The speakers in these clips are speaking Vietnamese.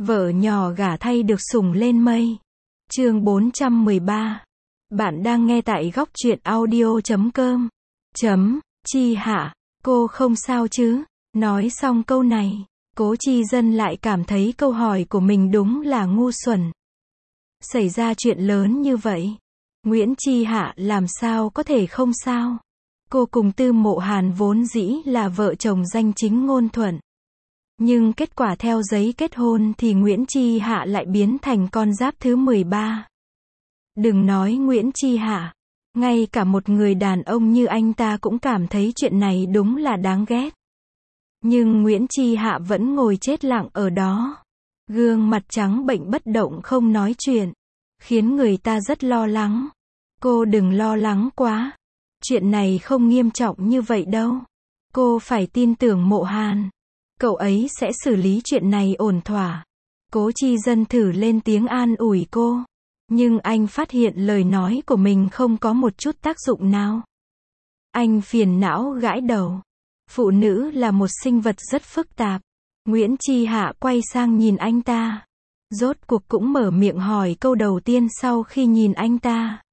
Vợ nhỏ gả thay được sủng lên mây. Chương 413. Bạn đang nghe tại góc truyện audio.com. Chi Hạ, cô không sao chứ? Nói xong câu này, Cố Chi Dân lại cảm thấy câu hỏi của mình đúng là ngu xuẩn. Xảy ra chuyện lớn như vậy, Nguyễn Chi Hạ làm sao có thể không sao? Cô cùng Tư Mộ Hàn vốn dĩ là vợ chồng danh chính ngôn thuận. Nhưng kết quả theo giấy kết hôn thì Nguyễn Chi Hạ lại biến thành con giáp thứ 13. Đừng nói Nguyễn Chi Hạ, ngay cả một người đàn ông như anh ta cũng cảm thấy chuyện này đúng là đáng ghét. Nhưng Nguyễn Chi Hạ vẫn ngồi chết lặng ở đó. Gương mặt trắng bệnh bất động không nói chuyện, khiến người ta rất lo lắng. Cô đừng lo lắng quá. Chuyện này không nghiêm trọng như vậy đâu. Cô phải tin tưởng Mộ Hàn. Cậu ấy sẽ xử lý chuyện này ổn thỏa. Cố Chi Dân thử lên tiếng an ủi cô. Nhưng anh phát hiện lời nói của mình không có một chút tác dụng nào. Anh phiền não gãi đầu. Phụ nữ là một sinh vật rất phức tạp. Nguyễn Chi Hạ quay sang nhìn anh ta. Rốt cuộc cũng mở miệng hỏi câu đầu tiên sau khi nhìn anh ta.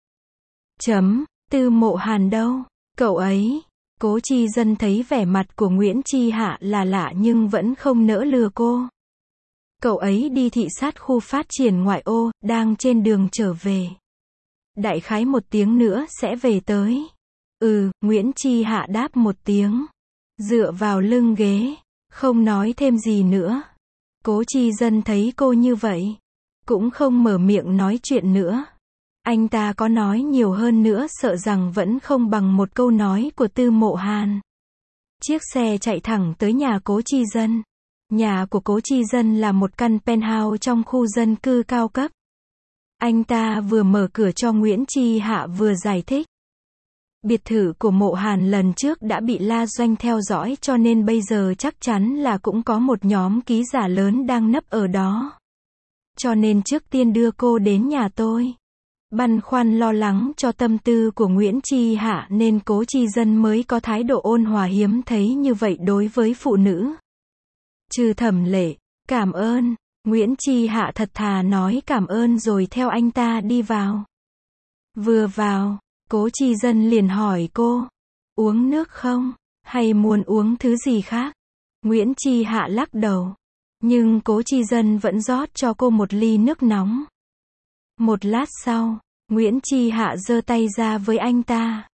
Tư Mộ Hàn đâu? Cậu ấy. Cố Chi Dân thấy vẻ mặt của Nguyễn Chi Hạ là lạ nhưng vẫn không nỡ lừa cô. Cậu ấy đi thị sát khu phát triển ngoại ô, đang trên đường trở về. Đại khái 1 tiếng nữa sẽ về tới. Nguyễn Chi Hạ đáp 1 tiếng. Dựa vào lưng ghế, không nói thêm gì nữa. Cố Chi Dân thấy cô như vậy, cũng không mở miệng nói chuyện nữa. Anh ta có nói nhiều hơn nữa sợ rằng vẫn không bằng một câu nói của Tư Mộ Hàn. Chiếc xe chạy thẳng tới nhà Cố Chi Dân. Nhà của Cố Chi Dân là một căn penthouse trong khu dân cư cao cấp. Anh ta vừa mở cửa cho Nguyễn Chi Hạ vừa giải thích. Biệt thự của Mộ Hàn lần trước đã bị La Doanh theo dõi cho nên bây giờ chắc chắn là cũng có một nhóm ký giả lớn đang nấp ở đó. Cho nên trước tiên đưa cô đến nhà tôi. Băn khoăn lo lắng cho tâm tư của Nguyễn Chi Hạ nên Cố Chi Dân mới có thái độ ôn hòa hiếm thấy như vậy đối với phụ nữ. Trừ Thẩm Lệ, cảm ơn. Nguyễn Chi Hạ thật thà nói cảm ơn rồi theo anh ta đi vào. Vừa vào, Cố Chi Dân liền hỏi cô, uống nước không? Hay muốn uống thứ gì khác? Nguyễn Chi Hạ lắc đầu. Nhưng Cố Chi Dân vẫn rót cho cô một ly nước nóng. Một lát sau, Nguyễn Chi Hạ giơ tay ra với anh ta.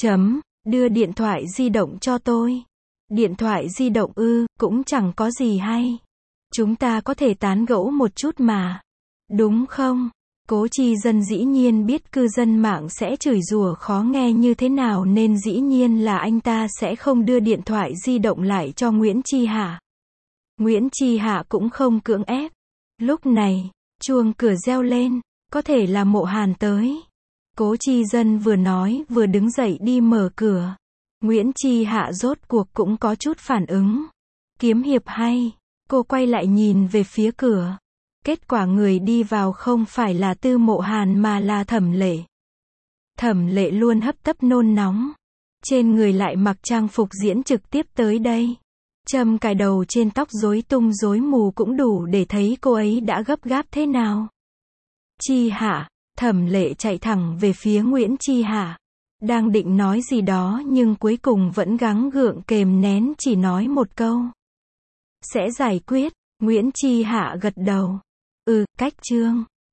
Đưa điện thoại di động cho tôi. Điện thoại di động cũng chẳng có gì hay. Chúng ta có thể tán gẫu một chút mà. Đúng không? Cố Chi Dân dĩ nhiên biết cư dân mạng sẽ chửi rủa khó nghe như thế nào nên dĩ nhiên là anh ta sẽ không đưa điện thoại di động lại cho Nguyễn Chi Hạ. Nguyễn Chi Hạ cũng không cưỡng ép. Lúc này, chuông cửa reo lên, có thể là Mộ Hàn tới. Cố Chi Dân vừa nói vừa đứng dậy đi mở cửa. Nguyễn Chi Hạ rốt cuộc cũng có chút phản ứng. Kiếm hiệp hay. Cô quay lại nhìn về phía cửa. Kết quả người đi vào không phải là Tư Mộ Hàn mà là Thẩm Lệ. Thẩm Lệ luôn hấp tấp nôn nóng. Trên người lại mặc trang phục diễn trực tiếp tới đây. Châm cài đầu trên tóc rối tung rối mù cũng đủ để thấy cô ấy đã gấp gáp thế nào. Chi Hạ, Thẩm Lệ chạy thẳng về phía Nguyễn Chi Hạ. Đang định nói gì đó nhưng cuối cùng vẫn gắng gượng kềm nén chỉ nói một câu. Sẽ giải quyết. Nguyễn Chi Hạ gật đầu. Cách chương.